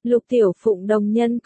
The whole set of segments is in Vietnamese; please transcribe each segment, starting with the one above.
Lục Tiểu Phụng đồng nhân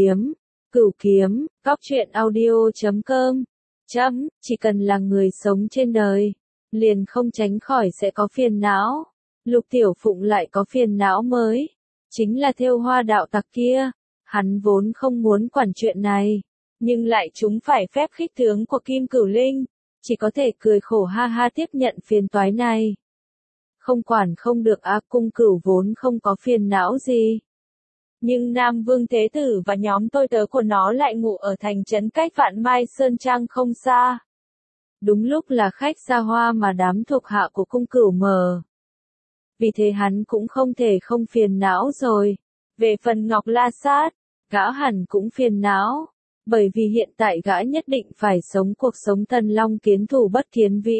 cửu kiếm, góc truyện audio.com. Chỉ cần là người sống trên đời, liền không tránh khỏi sẽ có phiền não. Lục Tiểu Phụng lại có phiền não mới, chính là thêu hoa đạo tặc kia. Hắn vốn không muốn quản chuyện này, nhưng lại trúng phải phép khích tướng của Kim Cửu Linh, chỉ có thể cười khổ ha ha tiếp nhận phiền toái này. Không quản không được á, Cung Cửu vốn không có phiền não gì. Nhưng Nam Vương Thế Tử và nhóm tôi tớ của nó lại ngủ ở thành trấn cách Vạn Mai Sơn Trang không xa. Đúng lúc là khách xa hoa mà đám thuộc hạ của Cung Cửu mờ. Vì thế hắn cũng không thể không phiền não rồi. Về phần Ngọc La Sát, gã hẳn cũng phiền não. Bởi vì hiện tại gã nhất định phải sống cuộc sống thần long kiến thủ bất kiến vĩ.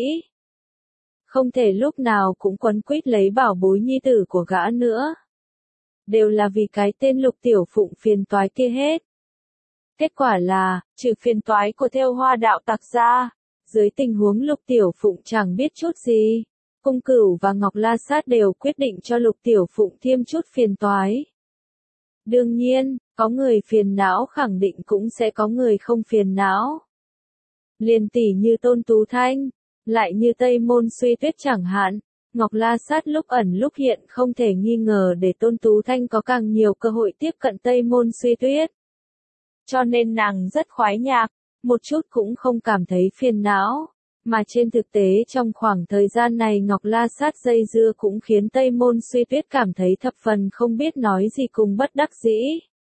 Không thể lúc nào cũng quấn quýt lấy bảo bối nhi tử của gã nữa. Đều là vì cái tên Lục Tiểu Phụng phiền toái kia hết. Kết quả là, trừ phiền toái của thêu hoa đạo tặc ra, dưới tình huống Lục Tiểu Phụng chẳng biết chút gì, Cung Cửu và Ngọc La Sát đều quyết định cho Lục Tiểu Phụng thêm chút phiền toái. Đương nhiên, có người phiền não khẳng định cũng sẽ có người không phiền não. Liền tỷ như Tôn Tú Thanh, lại như Tây Môn Suy Tuyết chẳng hạn. Ngọc La Sát lúc ẩn lúc hiện không thể nghi ngờ để Tôn Tú Thanh có càng nhiều cơ hội tiếp cận Tây Môn Suy Tuyết. Cho nên nàng rất khoái nhạc, một chút cũng không cảm thấy phiền não. Mà trên thực tế trong khoảng thời gian này Ngọc La Sát dây dưa cũng khiến Tây Môn Suy Tuyết cảm thấy thập phần không biết nói gì cùng bất đắc dĩ.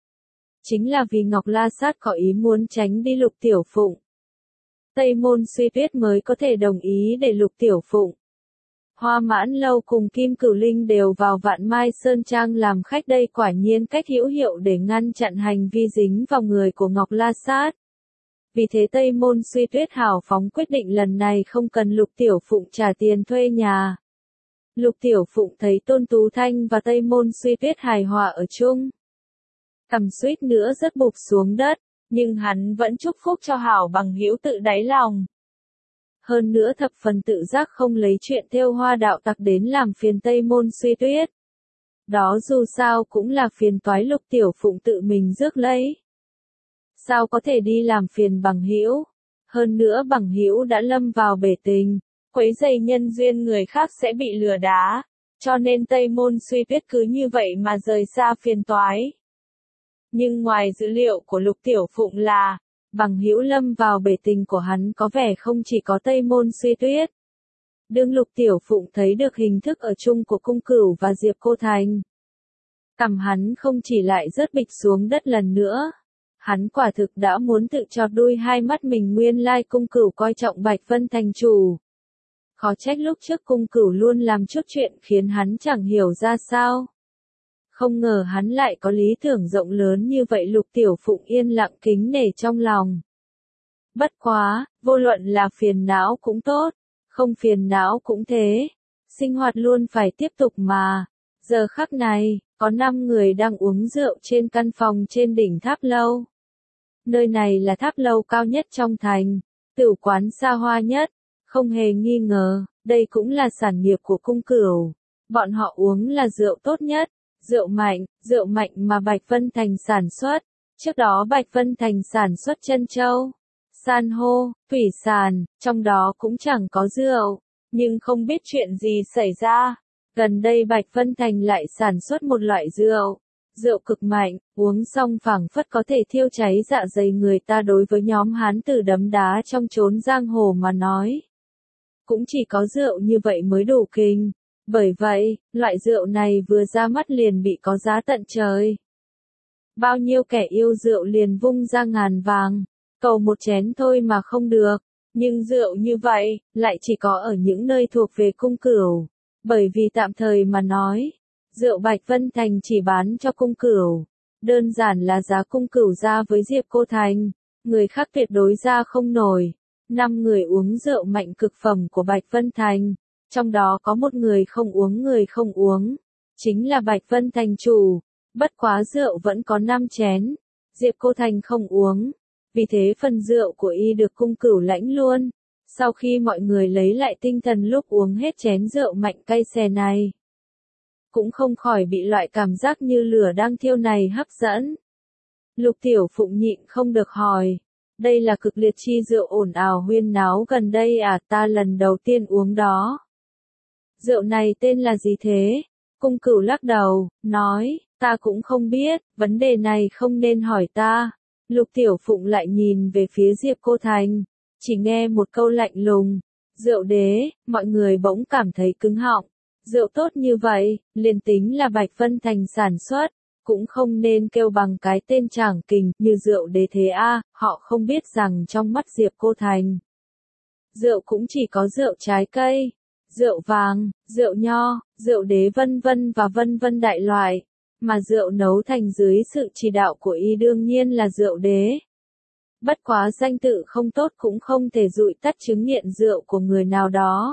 Chính là vì Ngọc La Sát có ý muốn tránh đi Lục Tiểu Phụng. Tây Môn Suy Tuyết mới có thể đồng ý để Lục Tiểu Phụng. Hoa Mãn Lâu cùng Kim Cửu Linh đều vào Vạn Mai Sơn Trang làm khách, đây quả nhiên cách hữu hiệu để ngăn chặn hành vi dính vào người của Ngọc La Sát. Vì thế Tây Môn Suy Tuyết hào phóng quyết định lần này không cần Lục Tiểu Phụng trả tiền thuê nhà. Lục Tiểu Phụng thấy Tôn Tú Thanh và Tây Môn Suy Tuyết hài hòa ở chung, tầm suýt nữa rớt bụp xuống đất, nhưng hắn vẫn chúc phúc cho hảo bằng hữu tự đáy lòng. Hơn nữa thập phần tự giác không lấy chuyện thêu hoa đạo tặc đến làm phiền Tây Môn Suy Tuyết. Đó dù sao cũng là phiền toái Lục Tiểu Phụng tự mình rước lấy. Sao có thể đi làm phiền bằng hữu? Hơn nữa bằng hữu đã lâm vào bể tình, quấy rầy nhân duyên người khác sẽ bị lừa đá, cho nên Tây Môn Suy Tuyết cứ như vậy mà rời xa phiền toái. Nhưng ngoài dữ liệu của Lục Tiểu Phụng là, bằng hữu lâm vào bể tình của hắn có vẻ không chỉ có Tây Môn Suy Tuyết. Đương Lục Tiểu Phụng thấy được hình thức ở chung của Cung Cửu và Diệp Cô Thành, cằm hắn không chỉ lại rớt bịch xuống đất lần nữa. Hắn quả thực đã muốn tự chọt đuôi hai mắt mình, nguyên lai Cung Cửu coi trọng Bạch Vân thành chủ. Khó trách lúc trước Cung Cửu luôn làm chút chuyện khiến hắn chẳng hiểu ra sao. Không ngờ hắn lại có lý tưởng rộng lớn như vậy. Lục Tiểu Phụng yên lặng kính nể trong lòng. Bất quá, vô luận là phiền não cũng tốt, không phiền não cũng thế. Sinh hoạt luôn phải tiếp tục mà. Giờ khắc này, có 5 người đang uống rượu trên căn phòng trên đỉnh tháp lâu. Nơi này là tháp lâu cao nhất trong thành, tửu quán xa hoa nhất, không hề nghi ngờ, đây cũng là sản nghiệp của Cung Cửu. Bọn họ uống là rượu tốt nhất, rượu mạnh mà Bạch Vân Thành sản xuất. Trước đó Bạch Vân Thành sản xuất trân châu, san hô, thủy sản, trong đó cũng chẳng có rượu, nhưng không biết chuyện gì xảy ra. Gần đây Bạch Vân Thành lại sản xuất một loại rượu cực mạnh, uống xong phảng phất có thể thiêu cháy dạ dày người ta. Đối với nhóm hán tử đấm đá trong chốn giang hồ mà nói, cũng chỉ có rượu như vậy mới đủ kinh. Bởi vậy, loại rượu này vừa ra mắt liền bị có giá tận trời. Bao nhiêu kẻ yêu rượu liền vung ra ngàn vàng, cầu một chén thôi mà không được. Nhưng rượu như vậy, lại chỉ có ở những nơi thuộc về Cung Cửu. Bởi vì tạm thời mà nói, rượu Bạch Vân Thành chỉ bán cho Cung Cửu. Đơn giản là giá Cung Cửu ra với Diệp Cô Thành, người khác tuyệt đối ra không nổi. 5 người uống rượu mạnh cực phẩm của Bạch Vân Thành, trong đó có một người không uống, chính là Bạch Vân Thành chủ. Bất quá rượu vẫn có 5 chén, Diệp Cô Thành không uống, vì thế phần rượu của y được Cung Cửu lãnh luôn. Sau khi mọi người lấy lại tinh thần lúc uống hết chén rượu mạnh cay xè này, cũng không khỏi bị loại cảm giác như lửa đang thiêu này hấp dẫn. Lục Tiểu Phụng nhịn không được hỏi, đây là cực liệt chi rượu ồn ào huyên náo gần đây à, ta lần đầu tiên uống đó. Rượu này tên là gì thế? Cung Cửu lắc đầu, nói, ta cũng không biết, vấn đề này không nên hỏi ta. Lục Tiểu Phụng lại nhìn về phía Diệp Cô Thành, chỉ nghe một câu lạnh lùng, rượu đế, mọi người bỗng cảm thấy cứng họng. Rượu tốt như vậy, liền tính là Bạch Vân Thành sản xuất, cũng không nên kêu bằng cái tên trảng kình như rượu đế thế a. Họ không biết rằng trong mắt Diệp Cô Thành, rượu cũng chỉ có rượu trái cây, rượu vàng, rượu nho, rượu đế vân vân đại loại, mà rượu nấu thành dưới sự chỉ đạo của y đương nhiên là rượu đế. Bất quá danh tự không tốt cũng không thể dụi tắt chứng nghiện rượu của người nào đó.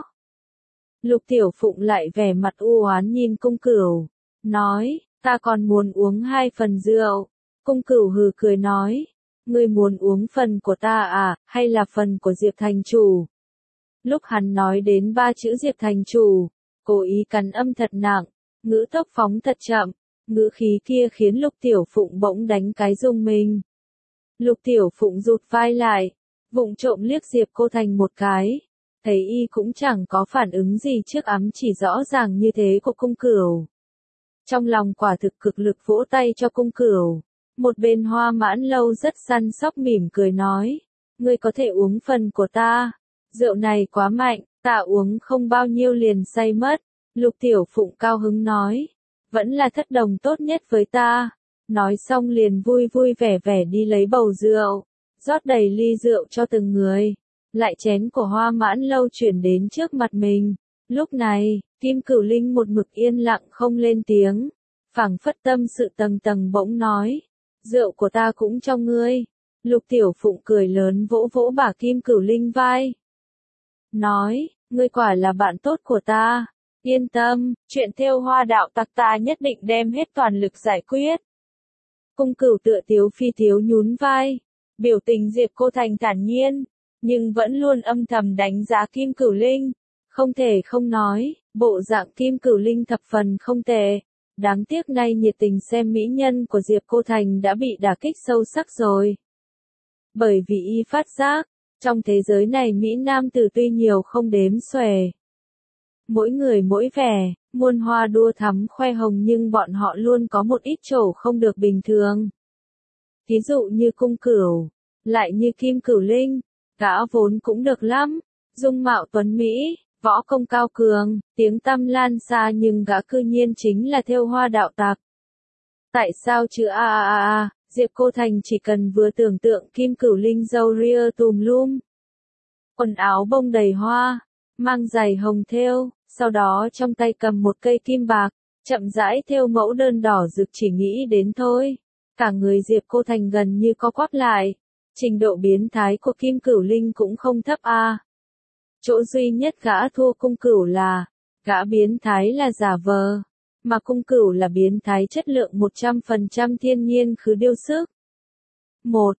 Lục Tiểu Phụng lại vẻ mặt u oán nhìn Cung Cửu, nói, ta còn muốn uống 2 phần rượu. Cung Cửu hừ cười nói, ngươi muốn uống phần của ta à, hay là phần của Diệp thành chủ? Lúc hắn nói đến 3 chữ Diệp thành chủ, cố ý cắn âm thật nặng, ngữ tốc phóng thật chậm, ngữ khí kia khiến Lục Tiểu Phụng bỗng đánh cái rung mình. Lục Tiểu Phụng rụt vai lại, vụng trộm liếc Diệp Cô Thành một cái, thấy y cũng chẳng có phản ứng gì trước ám chỉ rõ ràng như thế của Cung Cửu. Trong lòng quả thực cực lực vỗ tay cho Cung Cửu, một bên Hoa Mãn Lâu rất săn sóc mỉm cười nói, ngươi có thể uống phần của ta, rượu này quá mạnh, ta uống không bao nhiêu liền say mất. Lục Tiểu Phụng cao hứng nói, vẫn là thất đồng tốt nhất với ta. Nói xong liền vui vui vẻ vẻ đi lấy bầu rượu, rót đầy ly rượu cho từng người, lại chén của Hoa Mãn Lâu chuyển đến trước mặt mình. Lúc này, Kim Cửu Linh một mực yên lặng không lên tiếng, phảng phất tâm sự tầng tầng bỗng nói, rượu của ta cũng cho ngươi. Lục Tiểu Phụng cười lớn vỗ vỗ bả Kim Cửu Linh vai, nói, ngươi quả là bạn tốt của ta, yên tâm, chuyện thêu hoa đạo tặc ta nhất định đem hết toàn lực giải quyết. Cung Cửu tựa tiếu phi tiếu nhún vai, biểu tình Diệp Cô Thành thản nhiên, nhưng vẫn luôn âm thầm đánh giá Kim Cửu Linh. Không thể không nói, bộ dạng Kim Cửu Linh thập phần không tệ. Đáng tiếc nay nhiệt tình xem mỹ nhân của Diệp Cô Thành đã bị đả kích sâu sắc rồi. Bởi vì y phát giác, trong thế giới này mỹ nam tử tuy nhiều không đếm xuể. Mỗi người mỗi vẻ, muôn hoa đua thắm khoe hồng nhưng bọn họ luôn có một ít chỗ không được bình thường. Ví dụ như Cung Cửu, lại như Kim Cửu Linh, gã vốn cũng được lắm, dung mạo tuấn mỹ, võ công cao cường, tiếng tăm lan xa nhưng gã cư nhiên chính là thêu hoa đạo tặc. Tại sao chứ Diệp Cô Thành chỉ cần vừa tưởng tượng Kim Cửu Linh râu ria tùm lum, quần áo bông đầy hoa, mang giày hồng thêu, sau đó trong tay cầm một cây kim bạc, chậm rãi thêu mẫu đơn đỏ rực chỉ nghĩ đến thôi. Cả người Diệp Cô Thành gần như co quắp lại, trình độ biến thái của Kim Cửu Linh cũng không thấp a. Chỗ duy nhất gã thua Cung Cửu là, gã biến thái là giả vờ, mà Cung Cửu là biến thái chất lượng 100% thiên nhiên khứ điêu sức. 1.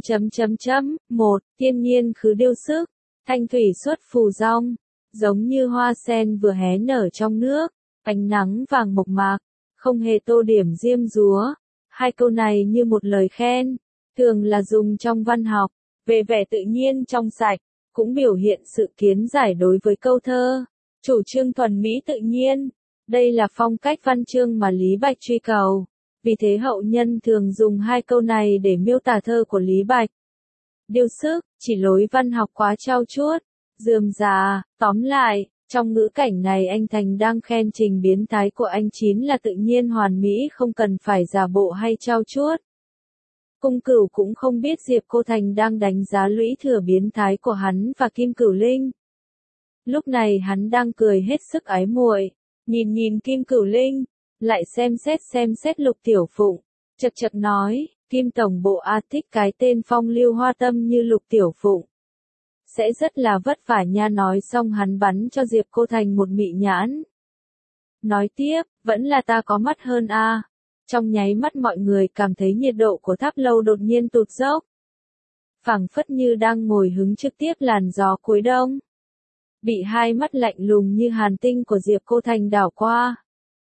Thiên nhiên khứ điêu sức, thanh thủy xuất phù dong, giống như hoa sen vừa hé nở trong nước, ánh nắng vàng mộc mạc, không hề tô điểm diêm dúa. Hai câu này như một lời khen, thường là dùng trong văn học, về vẻ tự nhiên trong sạch, cũng biểu hiện sự kiến giải đối với câu thơ, chủ trương thuần mỹ tự nhiên. Đây là phong cách văn chương mà Lý Bạch truy cầu, vì thế hậu nhân thường dùng hai câu này để miêu tả thơ của Lý Bạch. Điêu sức, chỉ lối văn học quá trau chuốt, rườm rà, tóm lại, trong ngữ cảnh này anh Thành đang khen trình biến thái của anh Chín là tự nhiên hoàn mỹ không cần phải giả bộ hay trau chuốt. Cung Cửu cũng không biết Diệp Cô Thành đang đánh giá lũy thừa biến thái của hắn và Kim Cửu Linh. Lúc này hắn đang cười hết sức ái muội, nhìn Kim Cửu Linh, lại xem xét Lục Tiểu Phụng, chật chật nói, Kim Tổng Bộ thích cái tên phong lưu hoa tâm như Lục Tiểu Phụng. Sẽ rất là vất vả nha. Nói xong hắn bắn cho Diệp Cô Thành một mị nhãn. Nói tiếp, vẫn là ta có mắt hơn a. Trong nháy mắt mọi người cảm thấy nhiệt độ của tháp lâu đột nhiên tụt dốc. Phảng phất như đang ngồi hứng trực tiếp làn gió cuối đông. Bị hai mắt lạnh lùng như hàn tinh của Diệp Cô Thành đảo qua.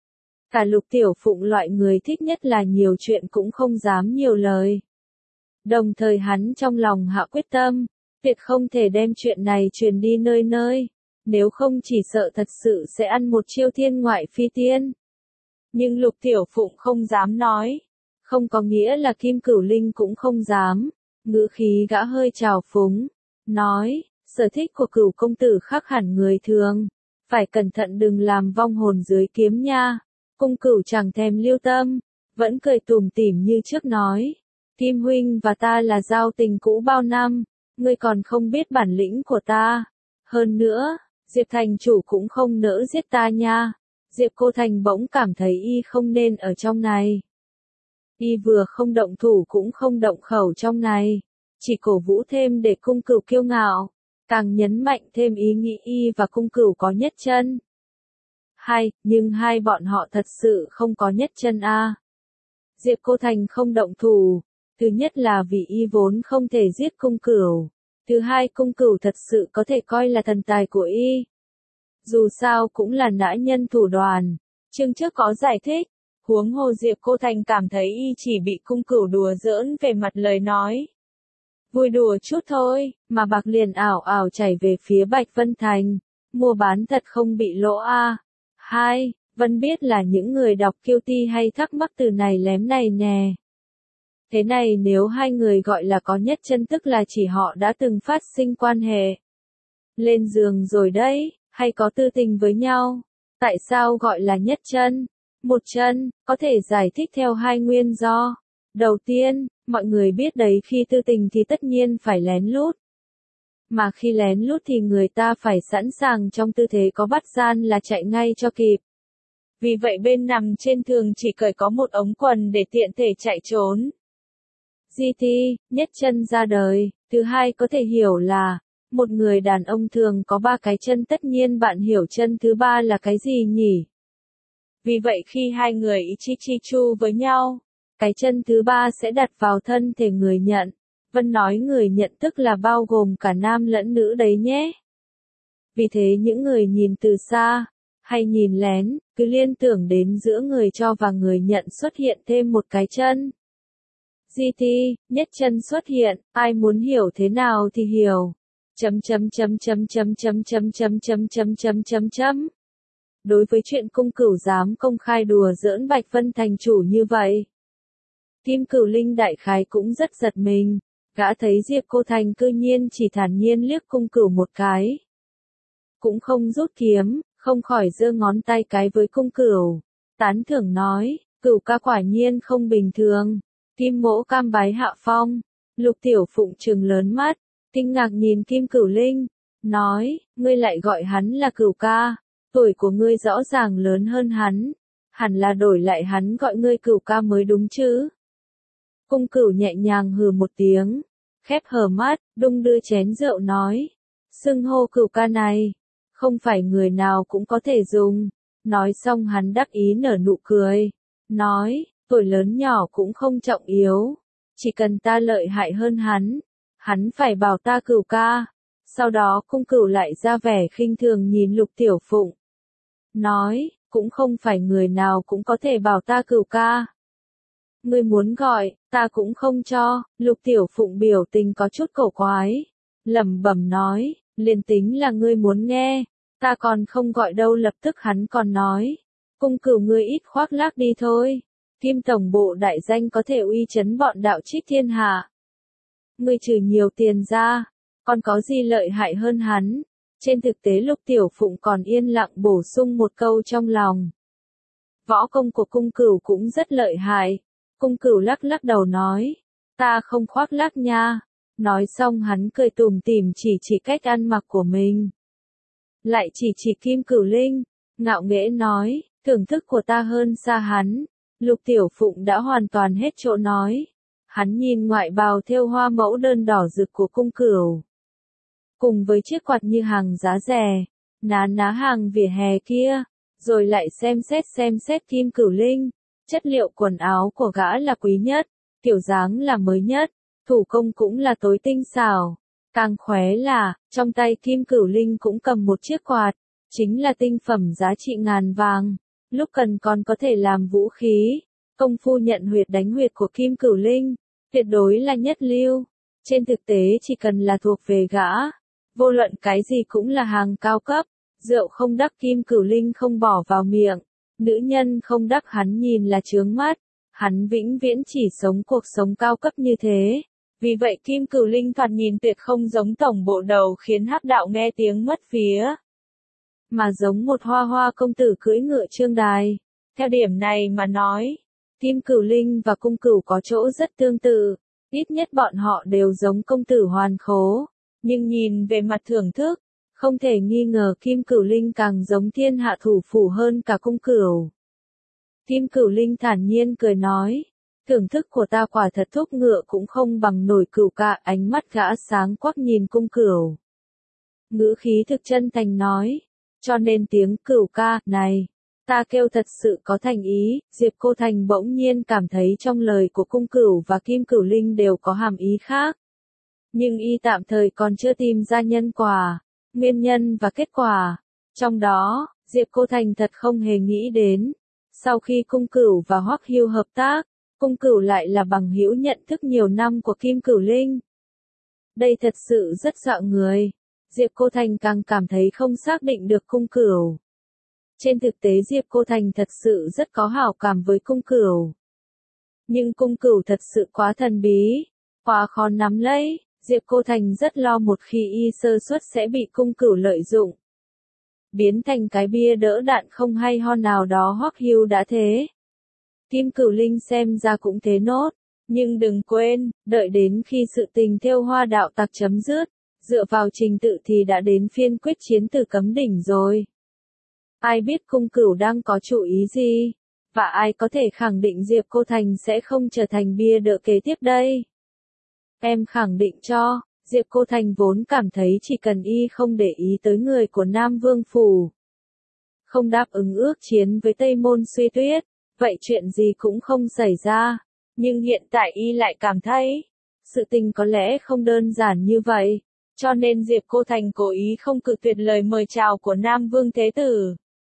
Cả Lục Tiểu Phụng loại người thích nhất là nhiều chuyện cũng không dám nhiều lời. Đồng thời hắn trong lòng hạ quyết tâm, tuyệt không thể đem chuyện này truyền đi nơi nơi, nếu không chỉ sợ thật sự sẽ ăn một chiêu thiên ngoại phi tiên. Nhưng Lục Tiểu Phụng không dám nói, không có nghĩa là Kim Cửu Linh cũng không dám, ngữ khí gã hơi trào phúng, nói, sở thích của Cửu công tử khác hẳn người thường, phải cẩn thận đừng làm vong hồn dưới kiếm nha. Cung Cửu chẳng thèm lưu tâm, vẫn cười tủm tỉm như trước nói, Kim huynh và ta là giao tình cũ bao năm, ngươi còn không biết bản lĩnh của ta. Hơn nữa, Diệp thành chủ cũng không nỡ giết ta nha. Diệp Cô Thành bỗng cảm thấy y không nên ở trong này. Y vừa không động thủ cũng không động khẩu trong này, chỉ cổ vũ thêm để Cung Cửu kiêu ngạo, càng nhấn mạnh thêm ý nghĩ y và Cung Cửu có nhất chân. Nhưng hai bọn họ thật sự không có nhất chân a. Diệp Cô Thành không động thủ, thứ nhất là vì y vốn không thể giết Cung Cửu, thứ hai Cung Cửu thật sự có thể coi là thần tài của y. Dù sao cũng là nã nhân thủ đoàn, chương trước có giải thích, huống hồ Diệp Cô Thành cảm thấy y chỉ bị Cung Cửu đùa giỡn về mặt lời nói. Vui đùa chút thôi, mà bạc liền ảo ảo chảy về phía Bạch Vân Thành, mua bán thật không bị lỗ a. Vân biết là những người đọc kiêu ti hay thắc mắc từ này lém này nè. Thế này nếu hai người gọi là có nhất chân tức là chỉ họ đã từng phát sinh quan hệ. Lên giường rồi đấy, hay có tư tình với nhau. Tại sao gọi là nhất chân? Một chân, có thể giải thích theo hai nguyên do. Đầu tiên, mọi người biết đấy khi tư tình thì tất nhiên phải lén lút. Mà khi lén lút thì người ta phải sẵn sàng trong tư thế có bắt gian là chạy ngay cho kịp. Vì vậy bên nằm trên thường chỉ cởi có một ống quần để tiện thể chạy trốn. GT, nhất chân ra đời. Thứ hai có thể hiểu là, một người đàn ông thường có ba cái chân, tất nhiên bạn hiểu chân thứ ba là cái gì nhỉ? Vì vậy khi hai người ý chi chi chu với nhau, cái chân thứ ba sẽ đặt vào thân thể người nhận. Vân nói người nhận tức là bao gồm cả nam lẫn nữ đấy nhé. Vì thế những người nhìn từ xa, hay nhìn lén, cứ liên tưởng đến giữa người cho và người nhận xuất hiện thêm một cái chân. GT, nhất chân xuất hiện, ai muốn hiểu thế nào thì hiểu. Đối với chuyện Cung Cửu dám công khai đùa giỡn Bạch Vân thành chủ như vậy, Kim Cửu Linh đại khái cũng rất giật mình, gã thấy Diệp Cô Thành cư nhiên chỉ thản nhiên liếc Cung Cửu một cái, cũng không rút kiếm, không khỏi giơ ngón tay cái với Cung Cửu, tán thưởng nói, Cửu ca quả nhiên không bình thường. Kim Mỗ cam bái hạ phong. Lục Tiểu Phụng trừng lớn mắt, kinh ngạc nhìn Kim Cửu Linh, nói, ngươi lại gọi hắn là Cửu ca, tuổi của ngươi rõ ràng lớn hơn hắn, hẳn là đổi lại hắn gọi ngươi Cửu ca mới đúng chứ. Cung Cửu nhẹ nhàng hừ một tiếng, khép hờ mắt, đung đưa chén rượu nói, xưng hô Cửu ca này, không phải người nào cũng có thể dùng. Nói xong hắn đắc ý nở nụ cười, nói, tuổi lớn nhỏ cũng không trọng yếu, chỉ cần ta lợi hại hơn hắn phải bảo ta Cửu ca. Sau đó Cung Cửu lại ra vẻ khinh thường nhìn Lục Tiểu Phụng, nói, cũng không phải người nào cũng có thể bảo ta Cửu ca. Ngươi muốn gọi, ta cũng không cho. Lục Tiểu Phụng biểu tình có chút cổ quái, lẩm bẩm nói, liền tính là ngươi muốn nghe, ta còn không gọi đâu. Lập tức hắn còn nói, Cung Cửu ngươi ít khoác lác đi thôi. Kim tổng bộ đại danh có thể uy chấn bọn đạo trích thiên hạ. Ngươi trừ nhiều tiền ra, còn có gì lợi hại hơn hắn? Trên thực tế Lục Tiểu Phụng còn yên lặng bổ sung một câu trong lòng. Võ công của Cung Cửu cũng rất lợi hại. Cung Cửu lắc lắc đầu nói, ta không khoác lác nha. Nói xong hắn cười tủm tỉm chỉ cách ăn mặc của mình. Lại chỉ Kim Cửu Linh, ngạo nghễ nói, thưởng thức của ta hơn xa hắn. Lục Tiểu Phụng đã hoàn toàn hết chỗ nói. Hắn nhìn ngoại bào thêu hoa mẫu đơn đỏ rực của Cung Cửu, cùng với chiếc quạt như hàng giá rẻ, ná hàng vỉa hè kia, rồi lại xem xét Kim Cửu Linh. Chất liệu quần áo của gã là quý nhất, kiểu dáng là mới nhất, thủ công cũng là tối tinh xảo. Càng khóe là, trong tay Kim Cửu Linh cũng cầm một chiếc quạt, chính là tinh phẩm giá trị ngàn vàng. lúc cần còn có thể làm vũ khí. Công phu nhận huyệt đánh huyệt của Kim Cửu Linh, tuyệt đối là nhất lưu. Trên thực tế chỉ cần là thuộc về gã, vô luận cái gì cũng là hàng cao cấp. Rượu không đắc Kim Cửu Linh không bỏ vào miệng, nữ nhân không đắc hắn nhìn là chướng mắt. Hắn vĩnh viễn chỉ sống cuộc sống cao cấp như thế. Vì vậy Kim Cửu Linh thoạt nhìn tuyệt không giống tổng bộ đầu khiến Hắc Đạo nghe tiếng mất vía, mà giống một hoa hoa công tử cưỡi ngựa trương đài. Theo điểm này mà nói, Kim Cửu Linh và Cung Cửu có chỗ rất tương tự, ít nhất bọn họ đều giống công tử hoàn khố, nhưng nhìn về mặt thưởng thức, không thể nghi ngờ Kim Cửu Linh càng giống thiên hạ thủ phủ hơn cả Cung Cửu. Kim Cửu Linh thản nhiên cười nói, thưởng thức của ta quả thật thúc ngựa cũng không bằng nổi Cửu ca. Ánh mắt gã sáng quắc nhìn Cung Cửu, ngữ khí thực chân thành nói, cho nên tiếng Cửu ca này, ta kêu thật sự có thành ý. Diệp Cô Thành bỗng nhiên cảm thấy trong lời của Cung Cửu và Kim Cửu Linh đều có hàm ý khác. Nhưng y tạm thời còn chưa tìm ra nhân quả, nguyên nhân và kết quả. Trong đó, Diệp Cô Thành thật không hề nghĩ đến. Sau khi Cung Cửu và Hoắc Hưu hợp tác, Cung Cửu lại là bằng hữu nhận thức nhiều năm của Kim Cửu Linh. Đây thật sự rất dọa người. Diệp Cô Thành càng cảm thấy không xác định được Cung Cửu. Trên thực tế Diệp Cô Thành thật sự rất có hảo cảm với Cung Cửu. Nhưng Cung Cửu thật sự quá thần bí, quá khó nắm lấy. Diệp Cô Thành rất lo một khi y sơ suất sẽ bị Cung Cửu lợi dụng, biến thành cái bia đỡ đạn không hay ho nào đó. Hoắc Hưu đã thế, Kim Cửu Linh xem ra cũng thế nốt. Nhưng đừng quên, đợi đến khi sự tình thêu hoa đạo tặc chấm dứt, dựa vào trình tự thì đã đến phiên quyết chiến Tử Cấm Đỉnh rồi. Ai biết Cung Cửu đang có chủ ý gì, và ai có thể khẳng định Diệp Cô Thành sẽ không trở thành bia đỡ kế tiếp đây? Em khẳng định cho. Diệp Cô Thành vốn cảm thấy chỉ cần y không để ý tới người của Nam Vương Phủ, không đáp ứng ước chiến với Tây Môn Suy Tuyết, vậy chuyện gì cũng không xảy ra. Nhưng hiện tại y lại cảm thấy, sự tình có lẽ không đơn giản như vậy. Cho nên Diệp Cô Thành cố ý không cự tuyệt lời mời chào của Nam Vương Thế Tử.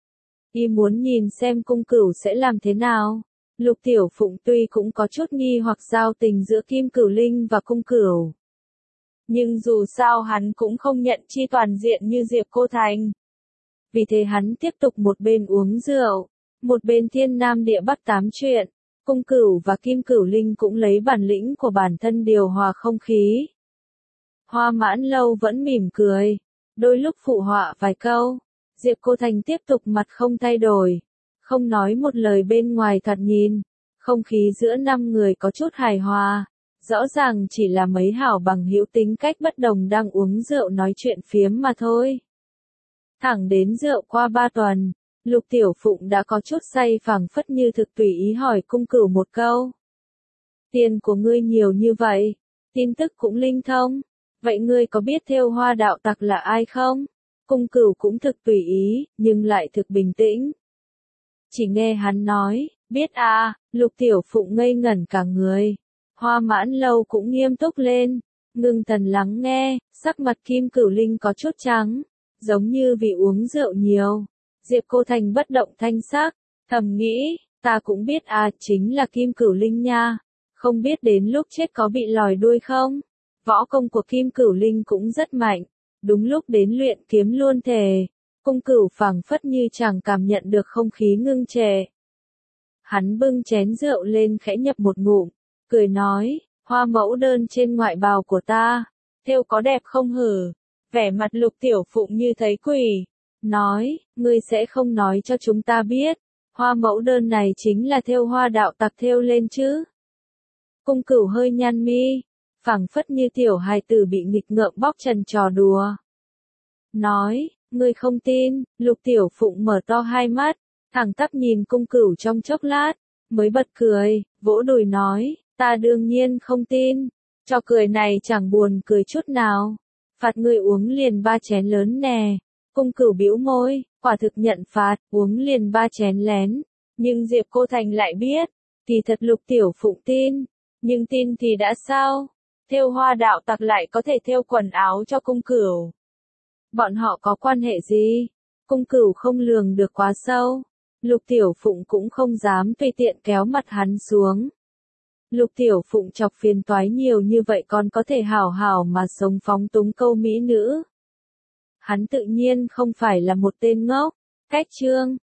Y muốn nhìn xem Cung Cửu sẽ làm thế nào. Lục Tiểu Phụng tuy cũng có chút nghi hoặc giao tình giữa Kim Cửu Linh và Cung Cửu, nhưng dù sao hắn cũng không nhận chi toàn diện như Diệp Cô Thành. Vì thế hắn tiếp tục một bên uống rượu, một bên thiên nam địa bắc tám chuyện. Cung Cửu và Kim Cửu Linh cũng lấy bản lĩnh của bản thân điều hòa không khí. Hoa Mãn Lâu vẫn mỉm cười, đôi lúc phụ họa vài câu. Diệp Cô Thành tiếp tục mặt không thay đổi, không nói một lời. Bên ngoài thoạt nhìn, không khí giữa năm người có chút hài hòa, rõ ràng chỉ là mấy hảo bằng hữu tính cách bất đồng đang uống rượu nói chuyện phiếm mà thôi. Thẳng đến rượu qua 3 tuần, Lục Tiểu Phụng đã có chút say phảng phất như thực tùy ý hỏi Cung Cửu một câu. Tiền của ngươi nhiều như vậy, tin tức cũng linh thông, vậy ngươi có biết thêu hoa đạo tặc là ai không? Cung Cửu cũng thực tùy ý, nhưng lại thực bình tĩnh. Chỉ nghe hắn nói, biết à. Lục Tiểu Phụng ngây ngẩn cả người. Hoa Mãn Lâu cũng nghiêm túc lên, ngưng thần lắng nghe. Sắc mặt Kim Cửu Linh có chút trắng, giống như vì uống rượu nhiều. Diệp Cô Thành bất động thanh sắc, thầm nghĩ, ta cũng biết à, chính là Kim Cửu Linh nha. Không biết đến lúc chết có bị lòi đuôi không? Võ công của Kim Cửu Linh cũng rất mạnh, đúng lúc đến luyện kiếm luôn thể. Cung Cửu phảng phất như chẳng cảm nhận được không khí ngưng trệ. Hắn bưng chén rượu lên khẽ nhấp một ngụm, cười nói, hoa mẫu đơn trên ngoại bào của ta, thêu có đẹp không hử? Vẻ mặt Lục Tiểu Phụng như thấy quỷ, nói, ngươi sẽ không nói cho chúng ta biết, hoa mẫu đơn này chính là thêu hoa đạo tặc thêu lên chứ? Cung Cửu hơi nhăn mi, phảng phất như tiểu hài tử bị nghịch ngợm bóc trần trò đùa. Nói, ngươi không tin. Lục Tiểu Phụng mở to hai mắt, thẳng tắp nhìn Cung Cửu trong chốc lát, mới bật cười, vỗ đùi nói, ta đương nhiên không tin. Cho cười này chẳng buồn cười chút nào. Phạt ngươi uống liền 3 chén lớn nè. Cung Cửu bĩu môi, quả thực nhận phạt, uống liền 3 chén lén. Nhưng Diệp Cô Thành lại biết, kỳ thật Lục Tiểu Phụng tin. Nhưng tin thì đã sao? Thêu hoa đạo tặc lại có thể thêu quần áo cho Cung Cửu. Bọn họ có quan hệ gì? Cung Cửu không lường được quá sâu. Lục Tiểu Phụng cũng không dám tùy tiện kéo mặt hắn xuống. Lục Tiểu Phụng chọc phiền toái nhiều như vậy còn có thể hảo hảo mà sống phóng túng câu mỹ nữ. Hắn tự nhiên không phải là một tên ngốc. Cách chương